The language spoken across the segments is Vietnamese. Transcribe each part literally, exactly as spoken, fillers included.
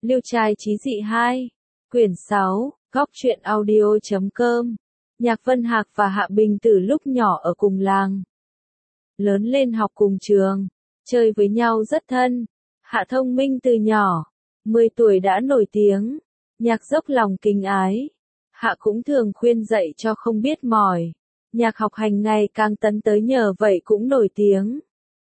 Liêu trai chí dị hai, quyển sáu, góc truyện audio chấm com. Nhạc Vân Hạc và Hạ Bình từ lúc nhỏ ở cùng làng. Lớn lên học cùng trường, chơi với nhau rất thân. Hạ thông minh từ nhỏ, mười tuổi đã nổi tiếng, Nhạc dốc lòng kính ái. Hạ cũng thường khuyên dạy cho không biết mỏi. Nhạc học hành ngày càng tấn tới nhờ vậy cũng nổi tiếng.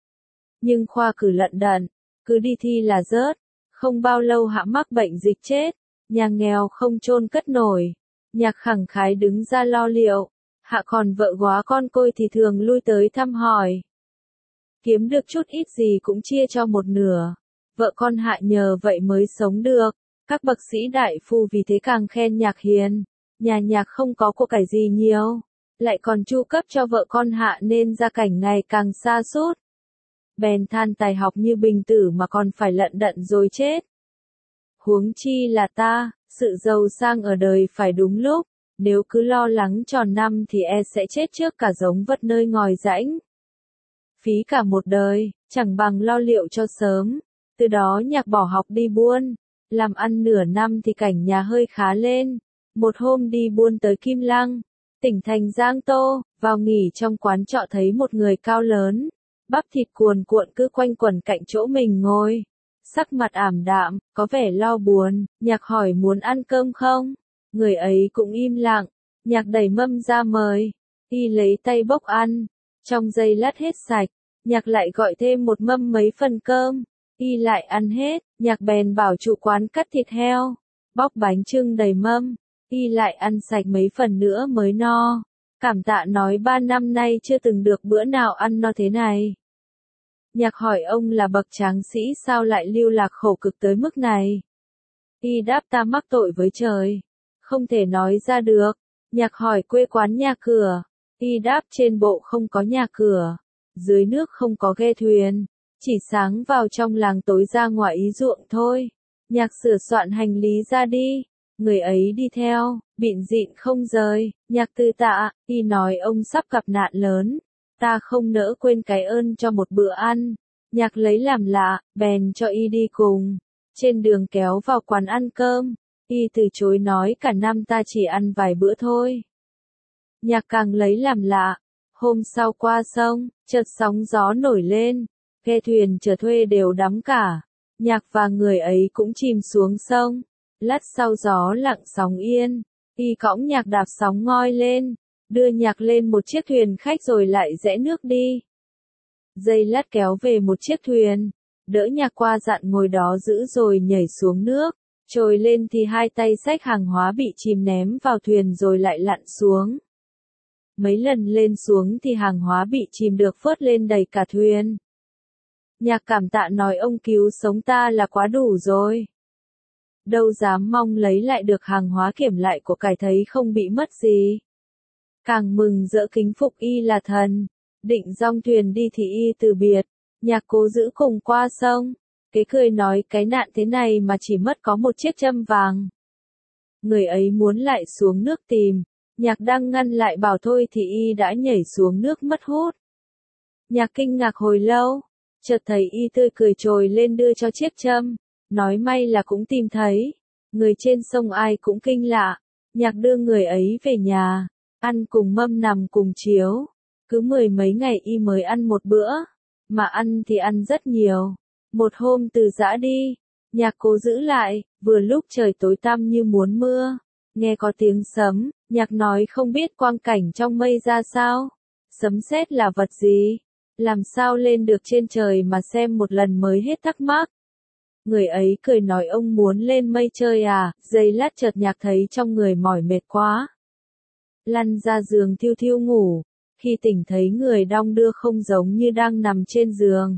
Nhưng khoa cử lận đận, cứ đi thi là rớt. Không bao lâu Hạ mắc bệnh dịch chết, nhà nghèo không chôn cất nổi. Nhạc khẳng khái đứng ra lo liệu. Hạ còn vợ góa con côi thì thường lui tới thăm hỏi. Kiếm được chút ít gì cũng chia cho một nửa. Vợ con Hạ nhờ vậy mới sống được. Các bậc sĩ đại phu vì thế càng khen Nhạc hiền. Nhà Nhạc không có của cải gì nhiều, lại còn chu cấp cho vợ con Hạ nên gia cảnh ngày càng sa sút. Bèn than tài học như Bình Tử mà còn phải lận đận rồi chết. Huống chi là ta, sự giàu sang ở đời phải đúng lúc, nếu cứ lo lắng tròn năm thì e sẽ chết trước cả giống vật nơi ngòi rãnh. Phí cả một đời, chẳng bằng lo liệu cho sớm. Từ đó Nhạc bỏ học đi buôn, làm ăn nửa năm thì cảnh nhà hơi khá lên. Một hôm đi buôn tới Kim Lăng, tỉnh thành Giang Tô, vào nghỉ trong quán trọ thấy một người cao lớn, bắp thịt cuồn cuộn cứ quanh quẩn cạnh chỗ mình ngồi. Sắc mặt ảm đạm, có vẻ lo buồn. Nhạc hỏi muốn ăn cơm không? Người ấy cũng im lặng. Nhạc đẩy mâm ra mời. Y lấy tay bốc ăn. Trong giây lát hết sạch. Nhạc lại gọi thêm một mâm mấy phần cơm. Y lại ăn hết. Nhạc bèn bảo chủ quán cắt thịt heo, bóc bánh chưng đầy mâm. Y lại ăn sạch mấy phần nữa mới no. Cảm tạ nói ba năm nay chưa từng được bữa nào ăn no thế này. Nhạc hỏi ông là bậc tráng sĩ sao lại lưu lạc khổ cực tới mức này. Y đáp ta mắc tội với trời, không thể nói ra được. Nhạc hỏi quê quán nhà cửa. Y đáp trên bộ không có nhà cửa, dưới nước không có ghe thuyền, chỉ sáng vào trong làng tối ra ngoài ý ruộng thôi. Nhạc sửa soạn hành lý ra đi. Người ấy đi theo, bịn dịn không rời. Nhạc từ tạ, Y nói ông sắp gặp nạn lớn, ta không nỡ quên cái ơn cho một bữa ăn. Nhạc lấy làm lạ, bèn cho Y đi cùng. Trên đường kéo vào quán ăn cơm, Y từ chối nói cả năm ta chỉ ăn vài bữa thôi. Nhạc càng lấy làm lạ. Hôm sau qua sông, chợt sóng gió nổi lên, ghe thuyền chở thuê đều đắm cả. Nhạc và người ấy cũng chìm xuống sông. Lát sau gió lặng sóng yên, Y cõng Nhạc đạp sóng ngoi lên, đưa Nhạc lên một chiếc thuyền khách rồi lại rẽ nước đi. Giây lát kéo về một chiếc thuyền, đỡ Nhạc qua dặn ngồi đó giữ rồi nhảy xuống nước. Trồi lên thì hai tay xách hàng hóa bị chìm ném vào thuyền rồi lại lặn xuống. Mấy lần lên xuống thì hàng hóa bị chìm được vớt lên đầy cả thuyền. Nhạc cảm tạ nói ông cứu sống ta là quá đủ rồi. Đâu dám mong lấy lại được hàng hóa kiểm lại của cải thấy không bị mất gì. Càng mừng rỡ kính phục Y là thần. Định dong thuyền đi thì Y từ biệt. Nhạc cố giữ cùng qua sông. Kế cười nói cái nạn thế này mà chỉ mất có một chiếc châm vàng. Người ấy muốn lại xuống nước tìm. Nhạc đang ngăn lại bảo thôi thì Y đã nhảy xuống nước mất hút. Nhạc kinh ngạc hồi lâu, chợt thấy Y tươi cười trồi lên đưa cho chiếc châm. Nói may là cũng tìm thấy. Người trên sông ai cũng kinh lạ. Nhạc đưa người ấy về nhà, ăn cùng mâm nằm cùng chiếu. Cứ mười mấy ngày Y mới ăn một bữa, mà ăn thì ăn rất nhiều. Một hôm từ giã đi, Nhạc cố giữ lại, vừa lúc trời tối tăm như muốn mưa. Nghe có tiếng sấm, Nhạc nói không biết quang cảnh trong mây ra sao. Sấm sét là vật gì? Làm sao lên được trên trời mà xem một lần mới hết thắc mắc. Người ấy cười nói ông muốn lên mây chơi à, giây lát chợt Nhạc thấy trong người mỏi mệt quá. Lăn ra giường thiêu thiêu ngủ, khi tỉnh thấy người đong đưa không giống như đang nằm trên giường.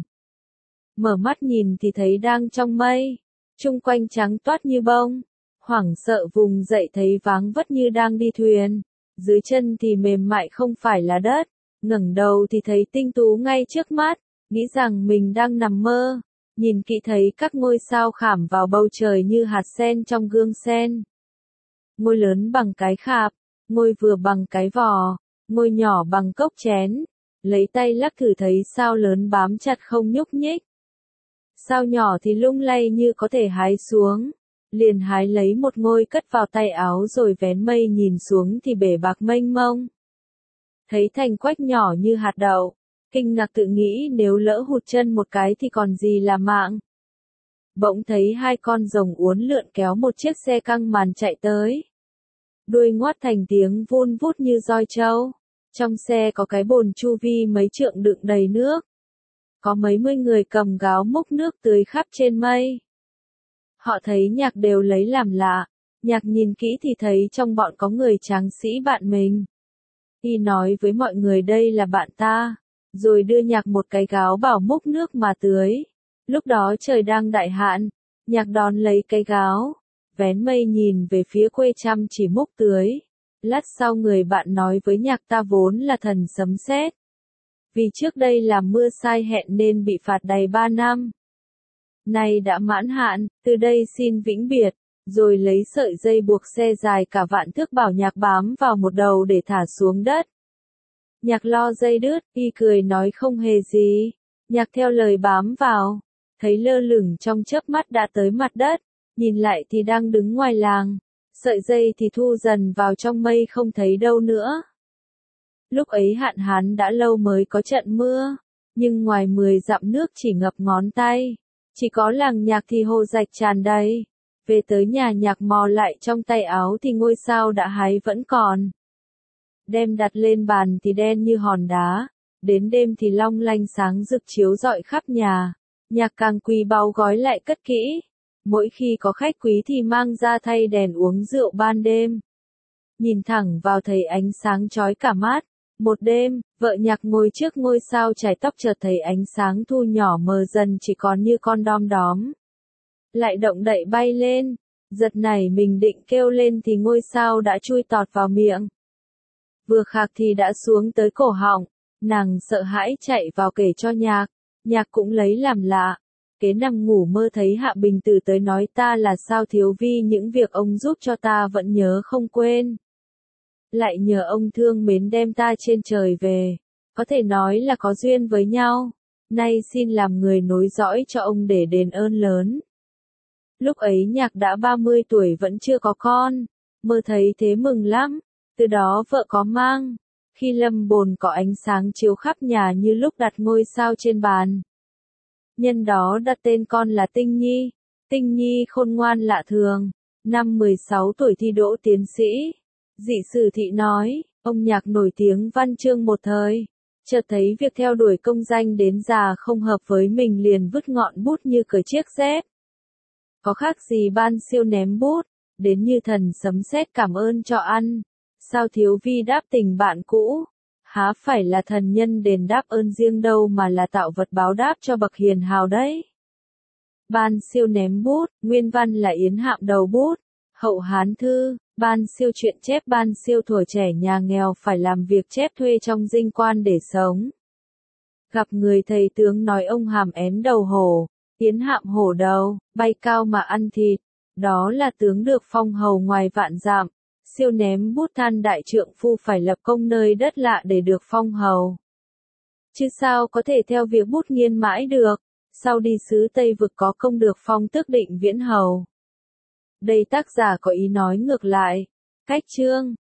Mở mắt nhìn thì thấy đang trong mây, chung quanh trắng toát như bông. Hoảng sợ vùng dậy thấy váng vất như đang đi thuyền, dưới chân thì mềm mại không phải là đất, ngẩng đầu thì thấy tinh tú ngay trước mắt, nghĩ rằng mình đang nằm mơ. Nhìn kỹ thấy các ngôi sao khảm vào bầu trời như hạt sen trong gương sen. Ngôi lớn bằng cái khạp, ngôi vừa bằng cái vò, ngôi nhỏ bằng cốc chén. Lấy tay lắc thử thấy sao lớn bám chặt không nhúc nhích. Sao nhỏ thì lung lay như có thể hái xuống. liền hái lấy một ngôi cất vào tay áo rồi vén mây nhìn xuống thì bể bạc mênh mông. Thấy thành quách nhỏ như hạt đậu, kinh ngạc tự nghĩ nếu lỡ hụt chân một cái thì còn gì là mạng. Bỗng thấy hai con rồng uốn lượn kéo một chiếc xe căng màn chạy tới. Đuôi ngoắt thành tiếng vun vút như roi trâu. Trong xe có cái bồn chu vi mấy trượng đựng đầy nước. Có mấy mươi người cầm gáo múc nước tưới khắp trên mây. Họ thấy Nhạc đều lấy làm lạ. Nhạc nhìn kỹ thì thấy trong bọn có người tráng sĩ bạn mình. Y nói với mọi người đây là bạn ta, rồi đưa Nhạc một cái gáo bảo múc nước mà tưới. Lúc đó trời đang đại hạn, Nhạc đón lấy cái gáo, vén mây nhìn về phía quê chăm chỉ múc tưới. Lát sau người bạn nói với Nhạc ta vốn là thần sấm sét. Vì trước đây làm mưa sai hẹn nên bị phạt đầy ba năm. Nay đã mãn hạn, từ đây xin vĩnh biệt, rồi lấy sợi dây buộc xe dài cả vạn thước bảo Nhạc bám vào một đầu để thả xuống đất. Nhạc lo dây đứt, y cười nói không hề gì. Nhạc theo lời bám vào, thấy lơ lửng trong chớp mắt đã tới mặt đất, nhìn lại thì đang đứng ngoài làng, sợi dây thì thu dần vào trong mây không thấy đâu nữa. Lúc ấy hạn hán đã lâu mới có trận mưa, nhưng ngoài mười dặm nước chỉ ngập ngón tay, chỉ có làng Nhạc thì hồ rạch tràn đầy. Về tới nhà Nhạc mò lại trong tay áo thì ngôi sao đã hái vẫn còn. Đem đặt lên bàn thì đen như hòn đá, đến đêm thì long lanh sáng rực chiếu rọi khắp nhà. Nhạc càng quý báu gói lại cất kỹ, mỗi khi có khách quý thì mang ra thay đèn uống rượu ban đêm. Nhìn thẳng vào thấy ánh sáng chói cả mắt. Một đêm, vợ Nhạc ngồi trước ngôi sao chải tóc chợt thấy ánh sáng thu nhỏ mờ dần chỉ còn như con đom đóm. Lại động đậy bay lên, giật nảy mình định kêu lên thì ngôi sao đã chui tọt vào miệng. Vừa khạc thì đã xuống tới cổ họng, nàng sợ hãi chạy vào kể cho Nhạc, Nhạc cũng lấy làm lạ. Kế nằm ngủ mơ thấy Hạ Bình Tử tới nói ta là sao thiếu vi những việc ông giúp cho ta vẫn nhớ không quên. Lại nhờ ông thương mến đem ta trên trời về, có thể nói là có duyên với nhau, nay xin làm người nối dõi cho ông để đền ơn lớn. Lúc ấy Nhạc đã ba mươi tuổi vẫn chưa có con, mơ thấy thế mừng lắm, từ đó vợ có mang, khi lâm bồn có ánh sáng chiếu khắp nhà như lúc đặt ngôi sao trên bàn. Nhân đó đặt tên con là Tinh Nhi, Tinh Nhi khôn ngoan lạ thường, năm mười sáu tuổi thi đỗ tiến sĩ. Dị sử thị nói, ông Nhạc nổi tiếng văn chương một thời, chợt thấy việc theo đuổi công danh đến già không hợp với mình liền vứt ngọn bút như cởi chiếc dép. Có khác gì ban siêu ném bút, đến như thần sấm sét cảm ơn cho ăn. Sao thiếu vi đáp tình bạn cũ, há phải là thần nhân đền đáp ơn riêng đâu mà là tạo vật báo đáp cho bậc hiền hào đấy. Ban siêu ném bút, nguyên văn là Yến Hạm đầu bút, Hậu Hán thư. Ban siêu chuyện chép ban siêu thuở trẻ nhà nghèo phải làm việc chép thuê trong dinh quan để sống. Gặp người thầy tướng nói ông hàm én đầu hổ, Yến Hạm hổ đầu, bay cao mà ăn thịt, đó là tướng được phong hầu ngoài vạn dặm. Siêu ném bút than đại trượng phu phải lập công nơi đất lạ để được phong hầu. Chứ sao có thể theo việc bút nghiên mãi được, sau đi xứ Tây Vực có công được phong tước định viễn hầu. Đây tác giả có ý nói ngược lại. Cách chương